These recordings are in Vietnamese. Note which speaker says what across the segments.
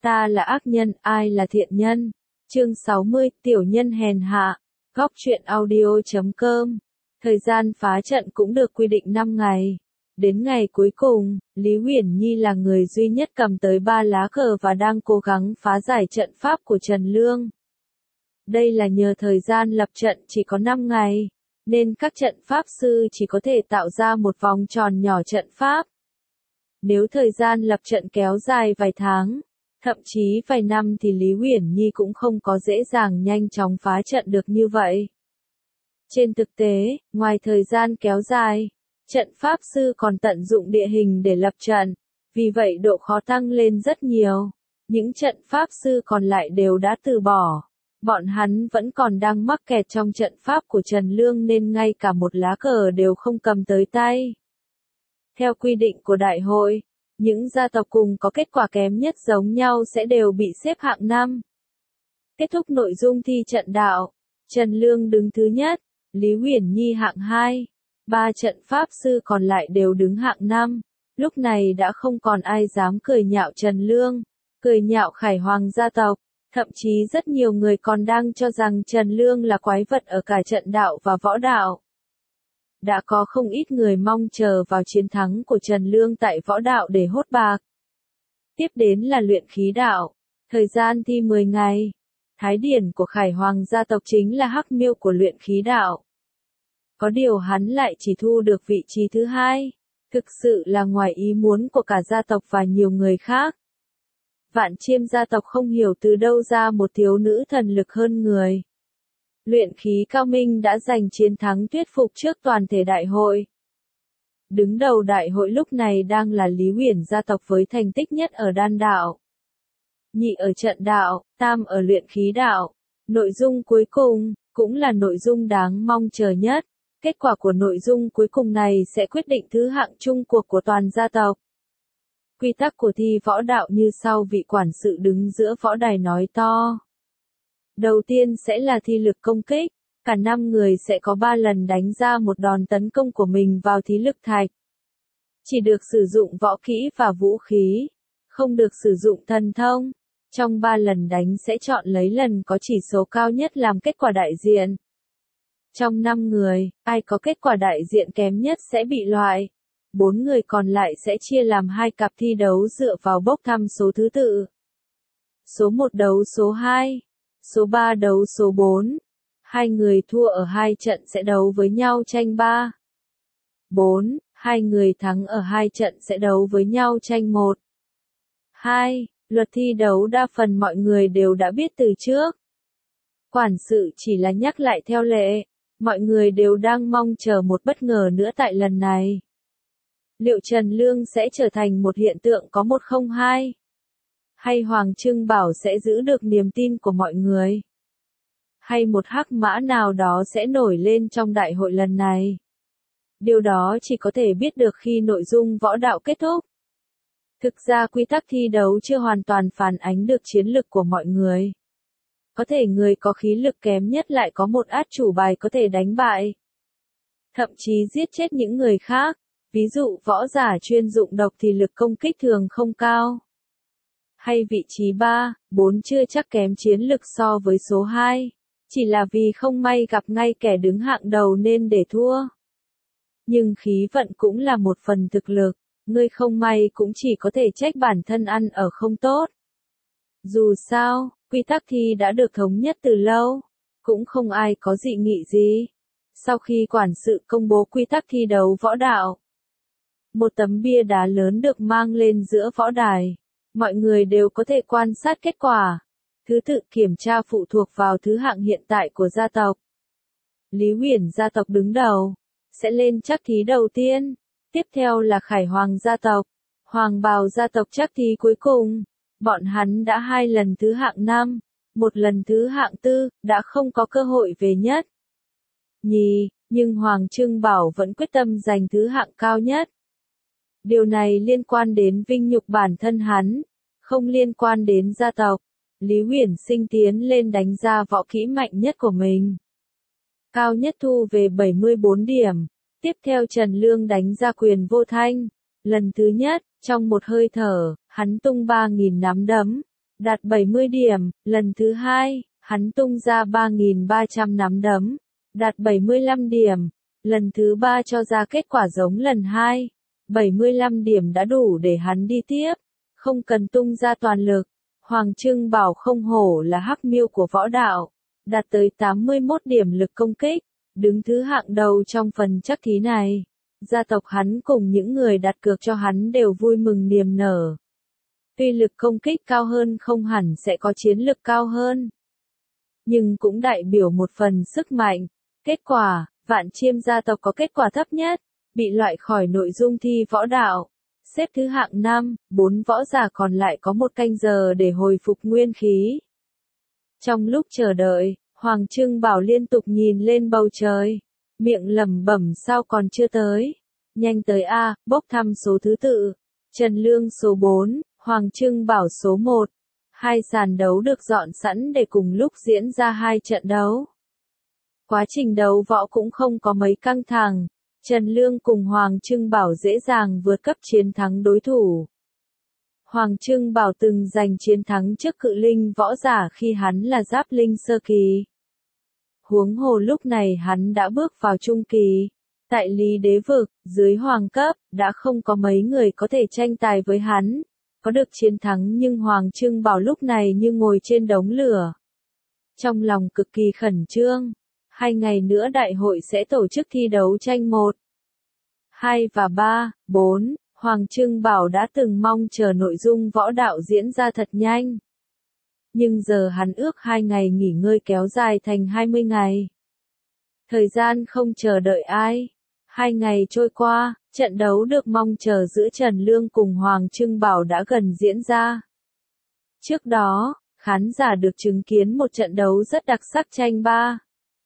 Speaker 1: Ta là ác nhân, ai là thiện nhân? Chương 60, tiểu nhân hèn hạ. Góc truyện audio.com. Thời gian phá trận cũng được quy định 5 ngày. Đến ngày cuối cùng, Lý Uyển Nhi là người duy nhất cầm tới 3 lá cờ và đang cố gắng phá giải trận pháp của Trần Lương. Đây là nhờ thời gian lập trận chỉ có 5 ngày, nên các trận pháp sư chỉ có thể tạo ra một vòng tròn nhỏ trận pháp. Nếu thời gian lập trận kéo dài vài tháng, thậm chí vài năm thì Lý Uyển Nhi cũng không có dễ dàng nhanh chóng phá trận được như vậy. Trên thực tế, ngoài thời gian kéo dài, trận pháp sư còn tận dụng địa hình để lập trận, vì vậy độ khó tăng lên rất nhiều. Những trận pháp sư còn lại đều đã từ bỏ. Bọn hắn vẫn còn đang mắc kẹt trong trận pháp của Trần Lương nên ngay cả một lá cờ đều không cầm tới tay. Theo quy định của đại hội, những gia tộc cùng có kết quả kém nhất giống nhau sẽ đều bị xếp hạng 5. Kết thúc nội dung thi trận đạo, Trần Lương đứng thứ nhất, Lý Uyển Nhi hạng 2, 3 trận pháp sư còn lại đều đứng hạng 5. Lúc này đã không còn ai dám cười nhạo Trần Lương, cười nhạo Khải Hoàng gia tộc, thậm chí rất nhiều người còn đang cho rằng Trần Lương là quái vật ở cả trận đạo và võ đạo. Đã có không ít người mong chờ vào chiến thắng của Trần Lương tại võ đạo để hốt bạc. Tiếp đến là luyện khí đạo, thời gian thi 10 ngày. Thái điển của Khải Hoàng gia tộc chính là hắc miêu của luyện khí đạo. Có điều hắn lại chỉ thu được vị trí thứ 2, thực sự là ngoài ý muốn của cả gia tộc và nhiều người khác. Vạn Chiêm gia tộc không hiểu từ đâu ra một thiếu nữ thần lực hơn người. Luyện khí cao minh đã giành chiến thắng thuyết phục trước toàn thể đại hội. Đứng đầu đại hội lúc này đang là Lý Uyển gia tộc với thành tích nhất ở đan đạo. Nhị ở trận đạo, tam ở luyện khí đạo. Nội dung cuối cùng, cũng là nội dung đáng mong chờ nhất. Kết quả của nội dung cuối cùng này sẽ quyết định thứ hạng chung cuộc của toàn gia tộc. Quy tắc của thi võ đạo như sau, vị quản sự đứng giữa võ đài nói to. Đầu tiên sẽ là thi lực công kích, cả 5 người sẽ có 3 lần đánh ra một đòn tấn công của mình vào thí lực thạch. Chỉ được sử dụng võ kỹ và vũ khí, không được sử dụng thần thông. Trong 3 lần đánh sẽ chọn lấy lần có chỉ số cao nhất làm kết quả đại diện. Trong 5 người, ai có kết quả đại diện kém nhất sẽ bị loại. 4 người còn lại sẽ chia làm 2 cặp thi đấu dựa vào bốc thăm số thứ tự. Số 1 đấu số 2, số 3 đấu số 4. 2 người thua ở 2 trận sẽ đấu với nhau tranh 3. 4, 2 người thắng ở 2 trận sẽ đấu với nhau tranh 1. 2. Luật thi đấu đa phần mọi người đều đã biết từ trước. Quản sự chỉ là nhắc lại theo lệ, mọi người đều đang mong chờ một bất ngờ nữa tại lần này. Liệu Trần Lương sẽ trở thành một hiện tượng có 102? Hay Hoàng Trưng Bảo sẽ giữ được niềm tin của mọi người? Hay một hắc mã nào đó sẽ nổi lên trong đại hội lần này? Điều đó chỉ có thể biết được khi nội dung võ đạo kết thúc. Thực ra quy tắc thi đấu chưa hoàn toàn phản ánh được chiến lực của mọi người. Có thể người có khí lực kém nhất lại có một át chủ bài có thể đánh bại. Thậm chí giết chết những người khác. Ví dụ võ giả chuyên dụng độc thì lực công kích thường không cao. Hay vị trí 3, 4 chưa chắc kém chiến lực so với số 2. Chỉ là vì không may gặp ngay kẻ đứng hạng đầu nên để thua. Nhưng khí vận cũng là một phần thực lực. Người không may cũng chỉ có thể trách bản thân ăn ở không tốt. Dù sao, quy tắc thi đã được thống nhất từ lâu. Cũng không ai có dị nghị gì. Sau khi quản sự công bố quy tắc thi đấu võ đạo, một tấm bia đá lớn được mang lên giữa võ đài. Mọi người đều có thể quan sát kết quả. Thứ tự kiểm tra phụ thuộc vào thứ hạng hiện tại của gia tộc. Lý Uyển gia tộc đứng đầu, sẽ lên trắc thí đầu tiên. Tiếp theo là Khải Hoàng gia tộc, Hoàng Bào gia tộc trắc thí cuối cùng. Bọn hắn đã 2 lần thứ hạng 5, 1 lần thứ hạng 4, đã không có cơ hội về nhất nhì, nhưng Hoàng Trưng Bảo vẫn quyết tâm giành thứ hạng cao nhất. Điều này liên quan đến vinh nhục bản thân hắn, không liên quan đến gia tộc. Lý Uyển Sinh tiến lên đánh ra võ kỹ mạnh nhất của mình. Cao nhất thu về 74 điểm. Tiếp theo Trần Lương đánh ra quyền vô thanh. Lần thứ nhất, trong một hơi thở, hắn tung 3.000 nắm đấm. đạt 70 điểm, lần thứ hai, hắn tung ra 3.300 nắm đấm, đạt 75 điểm, lần thứ ba cho ra kết quả giống lần hai, 75 điểm đã đủ để hắn đi tiếp, không cần tung ra toàn lực. Hoàng Trưng Bảo không hổ là hắc miêu của võ đạo, đạt tới 81 điểm lực công kích, đứng thứ hạng đầu trong phần chắc thí này. Gia tộc hắn cùng những người đặt cược cho hắn đều vui mừng niềm nở. Tuy lực công kích cao hơn không hẳn sẽ có chiến lực cao hơn, nhưng cũng đại biểu một phần sức mạnh. Kết quả, Vạn Chiêm gia tộc có kết quả thấp nhất, bị loại khỏi nội dung thi võ đạo. Xếp thứ hạng 5, 4 võ giả còn lại có 1 canh giờ để hồi phục nguyên khí. Trong lúc chờ đợi, Hoàng Trưng Bảo liên tục nhìn lên bầu trời, miệng lẩm bẩm sao còn chưa tới. Nhanh tới a, bốc thăm số thứ tự. Trần Lương số 4, Hoàng Trưng Bảo số 1. Hai sàn đấu được dọn sẵn để cùng lúc diễn ra 2 trận đấu. Quá trình đấu võ cũng không có mấy căng thẳng. Trần Lương cùng Hoàng Trưng Bảo dễ dàng vượt cấp chiến thắng đối thủ. Hoàng Trưng Bảo từng giành chiến thắng trước cự linh võ giả khi hắn là giáp linh sơ kỳ. Huống hồ lúc này hắn đã bước vào trung kỳ. Tại Lý Đế Vực, dưới hoàng cấp, đã không có mấy người có thể tranh tài với hắn. Có được chiến thắng nhưng Hoàng Trưng Bảo lúc này như ngồi trên đống lửa. Trong lòng cực kỳ khẩn trương. 2 ngày nữa đại hội sẽ tổ chức thi đấu tranh 1, 2 và 3, 4. Hoàng Trưng Bảo đã từng mong chờ nội dung võ đạo diễn ra thật nhanh. Nhưng giờ hắn ước 2 ngày nghỉ ngơi kéo dài thành 20 ngày. Thời gian không chờ đợi ai. 2 ngày trôi qua, trận đấu được mong chờ giữa Trần Lương cùng Hoàng Trưng Bảo đã gần diễn ra. Trước đó, khán giả được chứng kiến một trận đấu rất đặc sắc tranh 3,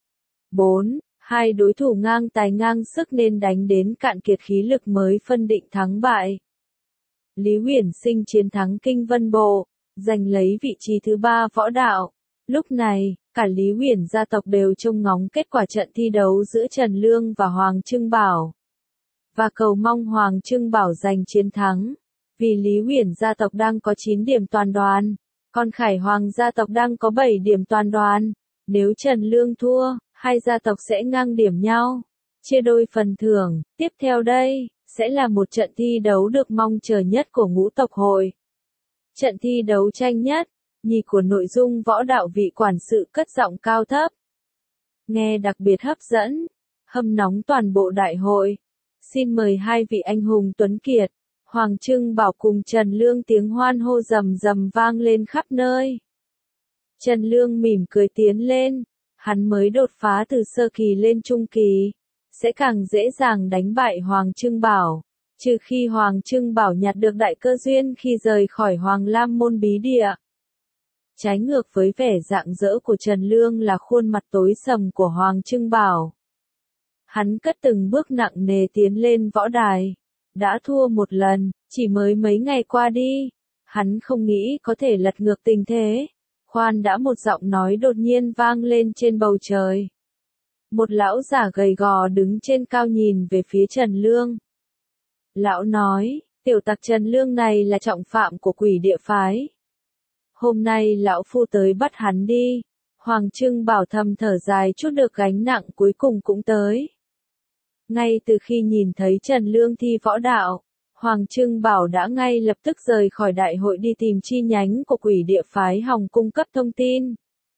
Speaker 1: 4, 2 đối thủ ngang tài ngang sức nên đánh đến cạn kiệt khí lực mới phân định thắng bại. Lý Huyền Sinh chiến thắng Kinh Vân Bộ, giành lấy vị trí thứ 3 võ đạo. Lúc này, cả Lý Huyền gia tộc đều trông ngóng kết quả trận thi đấu giữa Trần Lương và Hoàng Trưng Bảo, và cầu mong Hoàng Trưng Bảo giành chiến thắng. Vì Lý Huyền gia tộc đang có 9 điểm toàn đoàn, còn Khải Hoàng gia tộc đang có 7 điểm toàn đoàn. Nếu Trần Lương thua, hai gia tộc sẽ ngang điểm nhau, chia đôi phần thưởng. Tiếp theo đây, sẽ là một trận thi đấu được mong chờ nhất của ngũ tộc hội. Trận thi đấu tranh nhất, nhì của nội dung võ đạo vị quản sự cất giọng cao thấp. Nghe đặc biệt hấp dẫn, hâm nóng toàn bộ đại hội. Xin mời hai vị anh hùng tuấn kiệt, Hoàng Trưng Bảo cùng Trần Lương, tiếng hoan hô rầm rầm vang lên khắp nơi. Trần Lương mỉm cười tiến lên, hắn mới đột phá từ sơ kỳ lên trung kỳ, sẽ càng dễ dàng đánh bại Hoàng Trưng Bảo, trừ khi Hoàng Trưng Bảo nhặt được đại cơ duyên khi rời khỏi Hoàng Lam môn bí địa. Trái ngược với vẻ rạng rỡ của Trần Lương là khuôn mặt tối sầm của Hoàng Trưng Bảo. Hắn cất từng bước nặng nề tiến lên võ đài, đã thua một lần, chỉ mới mấy ngày qua đi, hắn không nghĩ có thể lật ngược tình thế. Khoan đã, một giọng nói đột nhiên vang lên trên bầu trời. Một lão giả gầy gò đứng trên cao nhìn về phía Trần Lương. Lão nói, tiểu tặc Trần Lương này là trọng phạm của quỷ địa phái. Hôm nay lão phu tới bắt hắn đi. Hoàng Trưng Bảo thầm thở dài, chút được gánh nặng cuối cùng cũng tới. Ngay từ khi nhìn thấy Trần Lương thi võ đạo, Hoàng Trưng Bảo đã ngay lập tức rời khỏi đại hội đi tìm chi nhánh của quỷ địa phái hòng cung cấp thông tin.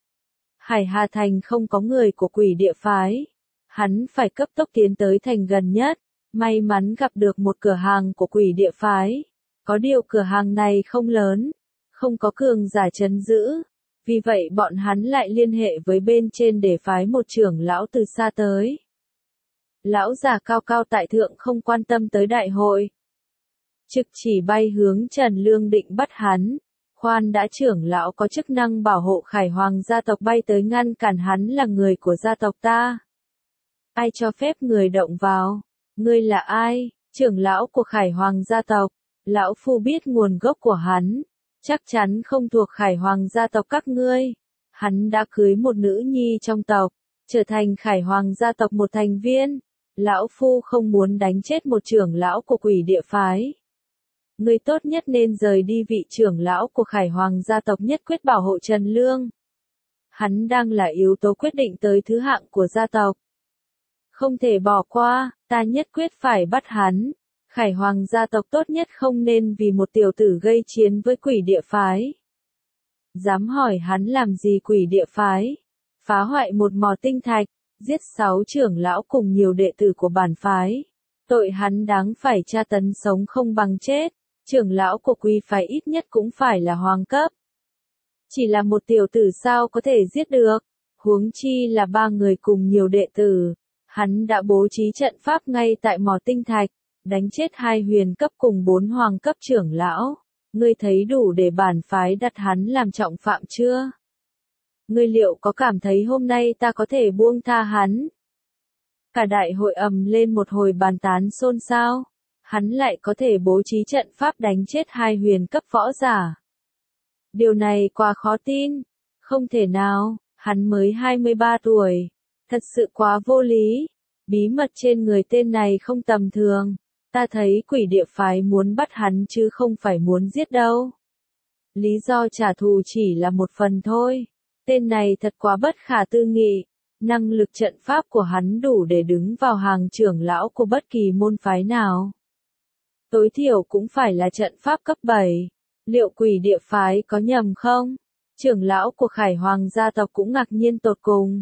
Speaker 1: Hải Hà Thành không có người của quỷ địa phái. Hắn phải cấp tốc tiến tới thành gần nhất. May mắn gặp được một cửa hàng của quỷ địa phái. Có điều cửa hàng này không lớn, không có cường giả trấn giữ. Vì vậy bọn hắn lại liên hệ với bên trên để phái một trưởng lão từ xa tới. Lão già cao cao tại thượng không quan tâm tới đại hội, trực chỉ bay hướng Trần Lương định bắt hắn. Khoan đã, trưởng lão có chức năng bảo hộ Khải Hoàng gia tộc bay tới ngăn cản hắn là người của gia tộc ta. Ai cho phép người động vào? Ngươi là ai? Trưởng lão của Khải Hoàng gia tộc. Lão phu biết nguồn gốc của hắn. Chắc chắn không thuộc Khải Hoàng gia tộc các ngươi. Hắn đã cưới một nữ nhi trong tộc, trở thành Khải Hoàng gia tộc một thành viên. Lão phu không muốn đánh chết một trưởng lão của quỷ địa phái. Ngươi tốt nhất nên rời đi vị trưởng lão của Khải Hoàng gia tộc nhất quyết bảo hộ Trần Lương. Hắn đang là yếu tố quyết định tới thứ hạng của gia tộc. Không thể bỏ qua, ta nhất quyết phải bắt hắn. Khải Hoàng gia tộc tốt nhất không nên vì một tiểu tử gây chiến với quỷ địa phái. Dám hỏi hắn làm gì quỷ địa phái? Phá hoại một mỏ tinh thạch, giết 6 trưởng lão cùng nhiều đệ tử của bản phái. Tội hắn đáng phải tra tấn sống không bằng chết. Trưởng lão của quý phái ít nhất cũng phải là hoàng cấp. Chỉ là một tiểu tử sao có thể giết được, huống chi là 3 người cùng nhiều đệ tử. Hắn đã bố trí trận pháp ngay tại mỏ tinh thạch, đánh chết 2 huyền cấp cùng 4 hoàng cấp trưởng lão. Ngươi thấy đủ để bản phái đặt hắn làm trọng phạm chưa? Ngươi liệu có cảm thấy hôm nay ta có thể buông tha hắn? Cả đại hội ầm lên một hồi bàn tán xôn xao. Hắn lại có thể bố trí trận pháp đánh chết 2 huyền cấp võ giả. Điều này quá khó tin. Không thể nào, hắn mới 23 tuổi. Thật sự quá vô lý. Bí mật trên người tên này không tầm thường. Ta thấy quỷ địa phái muốn bắt hắn chứ không phải muốn giết đâu. Lý do trả thù chỉ là một phần thôi. Tên này thật quá bất khả tư nghị. Năng lực trận pháp của hắn đủ để đứng vào hàng trưởng lão của bất kỳ môn phái nào. Tối thiểu cũng phải là trận pháp cấp 7. Liệu quỷ địa phái có nhầm không? Trưởng lão của Khải Hoàng gia tộc cũng ngạc nhiên tột cùng.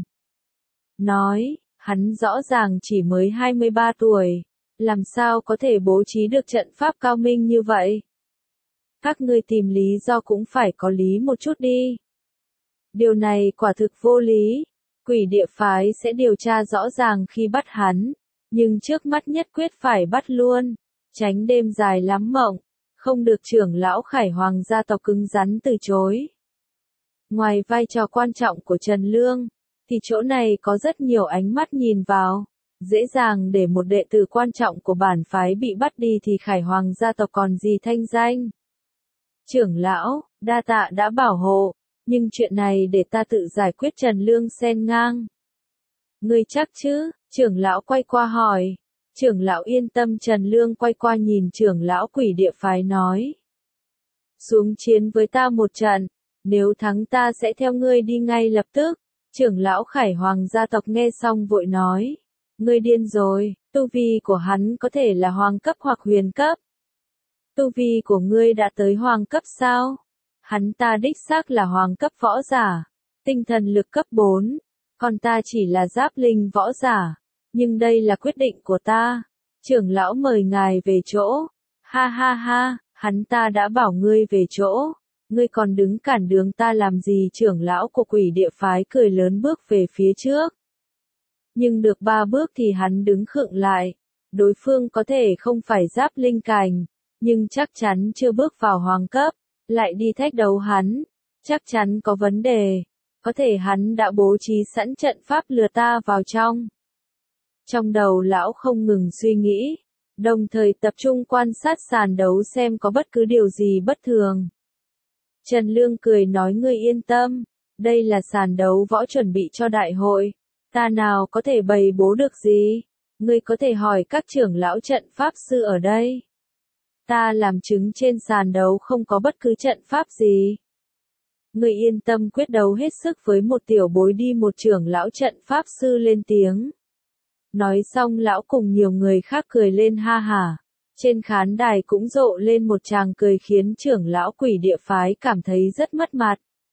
Speaker 1: Nói, hắn rõ ràng chỉ mới 23 tuổi. Làm sao có thể bố trí được trận pháp cao minh như vậy? Các ngươi tìm lý do cũng phải có lý một chút đi. Điều này quả thực vô lý. Quỷ địa phái sẽ điều tra rõ ràng khi bắt hắn. Nhưng trước mắt nhất quyết phải bắt luôn. Tránh đêm dài lắm mộng. Không được trưởng lão Khải Hoàng gia tộc cứng rắn từ chối. Ngoài vai trò quan trọng của Trần Lương, thì chỗ này có rất nhiều ánh mắt nhìn vào. Dễ dàng để một đệ tử quan trọng của bản phái bị bắt đi thì Khải Hoàng gia tộc còn gì thanh danh. Trưởng lão, đa tạ đã bảo hộ, nhưng chuyện này để ta tự giải quyết. Trần Lương xen ngang. Ngươi chắc chứ? Trưởng lão quay qua hỏi. Trưởng lão yên tâm. Trần Lương quay qua nhìn trưởng lão quỷ địa phái nói. Xuống chiến với ta một trận, nếu thắng ta sẽ theo ngươi đi ngay lập tức. Trưởng lão Khải Hoàng gia tộc nghe xong vội nói. Ngươi điên rồi, tu vi của hắn có thể là hoàng cấp hoặc huyền cấp. Tu vi của ngươi đã tới hoàng cấp sao? Hắn ta đích xác là hoàng cấp võ giả, tinh thần lực cấp 4, còn ta chỉ là giáp linh võ giả. Nhưng đây là quyết định của ta. Trưởng lão mời ngài về chỗ. Ha ha ha, hắn ta đã bảo ngươi về chỗ. Ngươi còn đứng cản đường ta làm gì? Trưởng lão của quỷ địa phái cười lớn bước về phía trước. Nhưng được 3 bước thì hắn đứng khựng lại. Đối phương có thể không phải giáp linh cảnh, nhưng chắc chắn chưa bước vào hoàng cấp. Lại đi thách đấu hắn. Chắc chắn có vấn đề. Có thể hắn đã bố trí sẵn trận pháp lừa ta vào trong. Trong đầu lão không ngừng suy nghĩ, đồng thời tập trung quan sát sàn đấu xem có bất cứ điều gì bất thường. Trần Lương cười nói ngươi yên tâm, đây là sàn đấu võ chuẩn bị cho đại hội, ta nào có thể bày bố được gì, ngươi có thể hỏi các trưởng lão trận pháp sư ở đây. Ta làm chứng trên sàn đấu không có bất cứ trận pháp gì. Ngươi yên tâm quyết đấu hết sức với một tiểu bối đi. Một trưởng lão trận pháp sư lên tiếng. Nói xong lão cùng nhiều người khác cười lên ha hả. Trên khán đài cũng rộ lên một tràng cười khiến trưởng lão quỷ địa phái cảm thấy rất mất mặt.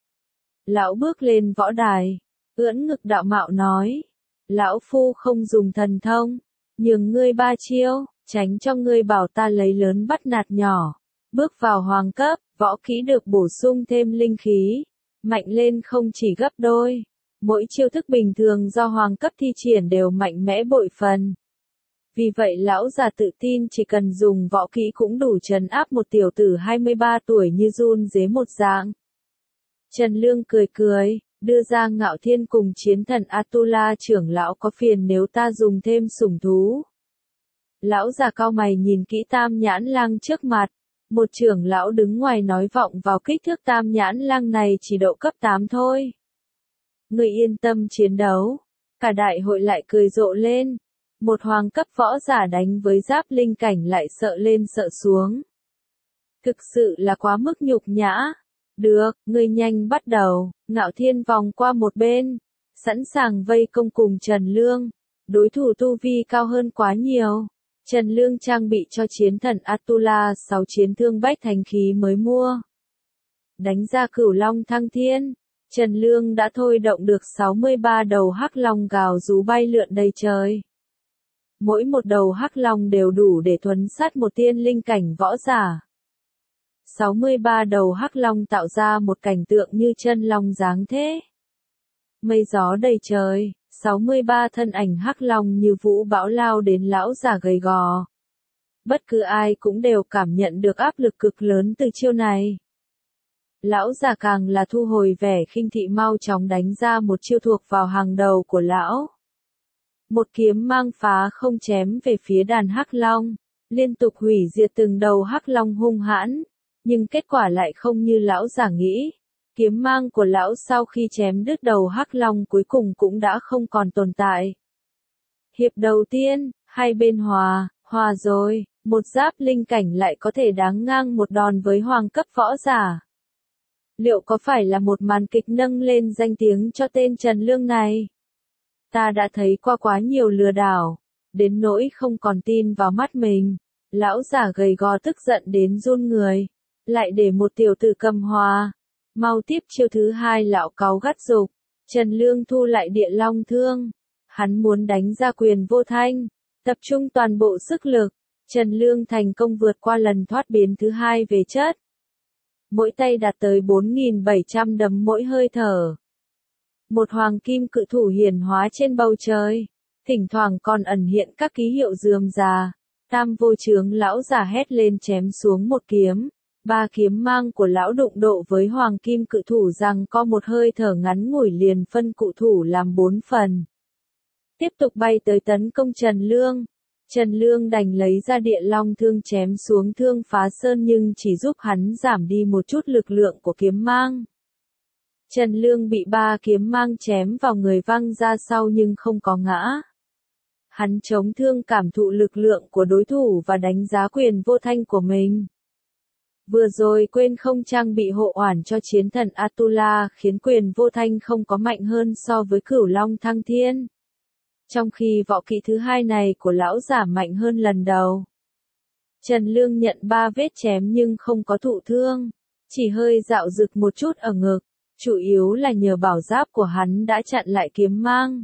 Speaker 1: Lão bước lên võ đài, ưỡn ngực đạo mạo nói. Lão phu không dùng thần thông, nhường ngươi 3 chiêu, tránh cho ngươi bảo ta lấy lớn bắt nạt nhỏ. Bước vào hoàng cấp, võ kỹ được bổ sung thêm linh khí, mạnh lên không chỉ gấp đôi. Mỗi chiêu thức bình thường do hoàng cấp thi triển đều mạnh mẽ bội phần. Vì vậy lão già tự tin chỉ cần dùng võ kỹ cũng đủ trấn áp một tiểu tử 23 tuổi như run rế một dạng. Trần Lương cười cười, đưa ra Ngạo Thiên cùng chiến thần Atula. Trưởng lão có phiền nếu ta dùng thêm sủng thú. Lão già cau mày nhìn kỹ Tam Nhãn Lang trước mặt. Một trưởng lão đứng ngoài nói vọng vào kích thước Tam Nhãn Lang này chỉ độ cấp 8 thôi. Ngươi yên tâm chiến đấu. Cả đại hội lại cười rộ lên. Một hoàng cấp võ giả đánh với giáp linh cảnh lại sợ lên sợ xuống. Thực sự là quá mức nhục nhã. Được, ngươi nhanh bắt đầu. Ngạo Thiên vòng qua một bên, sẵn sàng vây công cùng Trần Lương. Đối thủ tu vi cao hơn quá nhiều. Trần Lương trang bị cho chiến thần Atula 6 chiến thương bách thành khí mới mua. Đánh ra Cửu Long Thăng Thiên, Trần Lương đã thôi động được 63 đầu hắc long gào rú bay lượn đầy trời. Mỗi một đầu hắc long đều đủ để thuấn sát một tiên linh cảnh võ giả. 63 đầu hắc long tạo ra một cảnh tượng như chân long giáng thế. Mây gió đầy trời, 63 thân ảnh hắc long như vũ bão lao đến lão già gầy gò. Bất cứ ai cũng đều cảm nhận được áp lực cực lớn từ chiêu này. Lão già càng là thu hồi vẻ khinh thị, mau chóng đánh ra một chiêu thuộc vào hàng đầu của lão. Một kiếm mang phá không chém về phía đàn hắc long, liên tục hủy diệt từng đầu hắc long hung hãn, nhưng kết quả lại không như lão già nghĩ. Kiếm mang của lão sau khi chém đứt đầu hắc long cuối cùng cũng đã không còn tồn tại. Hiệp đầu tiên, hai bên hòa rồi, một giáp linh cảnh lại có thể đáng ngang một đòn với hoàng cấp võ giả. Liệu có phải là một màn kịch nâng lên danh tiếng cho tên Trần Lương này? Ta đã thấy qua quá nhiều lừa đảo, đến nỗi không còn tin vào mắt mình. Lão già gầy gò tức giận đến run người, lại để một tiểu tử cầm hòa. Mau tiếp chiêu thứ hai, lão cáu gắt giục. Trần Lương thu lại địa long thương. Hắn muốn đánh ra quyền vô thanh, tập trung toàn bộ sức lực. Trần Lương thành công vượt qua lần thoát biến thứ hai về chất. Mỗi tay đạt tới 4.700 đấm mỗi hơi thở. Một hoàng kim cự thủ hiển hóa trên bầu trời, thỉnh thoảng còn ẩn hiện các ký hiệu rườm rà. Tam vô chướng lão già hét lên chém xuống một kiếm. Ba kiếm mang của lão đụng độ với hoàng kim cự thủ rằng có một hơi thở ngắn ngủi liền phân cự thủ làm 4 phần. Tiếp tục bay tới tấn công Trần Lương. Trần Lương đành lấy ra địa long thương chém xuống thương phá sơn nhưng chỉ giúp hắn giảm đi một chút lực lượng của kiếm mang. Trần Lương bị ba kiếm mang chém vào người văng ra sau nhưng không có ngã. Hắn chống thương cảm thụ lực lượng của đối thủ và đánh giá quyền vô thanh của mình. Vừa rồi quên không trang bị hộ oản cho chiến thần Atula khiến quyền vô thanh không có mạnh hơn so với Cửu Long Thăng Thiên. Trong khi võ kỹ thứ hai này của lão giả mạnh hơn lần đầu. Trần Lương nhận 3 vết chém nhưng không có thụ thương, chỉ hơi dạo rực một chút ở ngực, chủ yếu là nhờ bảo giáp của hắn đã chặn lại kiếm mang.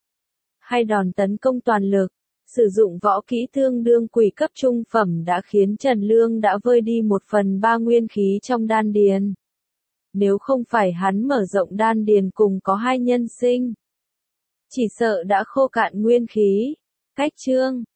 Speaker 1: Hai đòn tấn công toàn lực, sử dụng võ kỹ tương đương quỷ cấp trung phẩm đã khiến Trần Lương đã vơi đi 1/3 nguyên khí trong đan điền. Nếu không phải hắn mở rộng đan điền cùng có hai nhân sinh, chỉ sợ đã khô cạn nguyên khí. Cách chương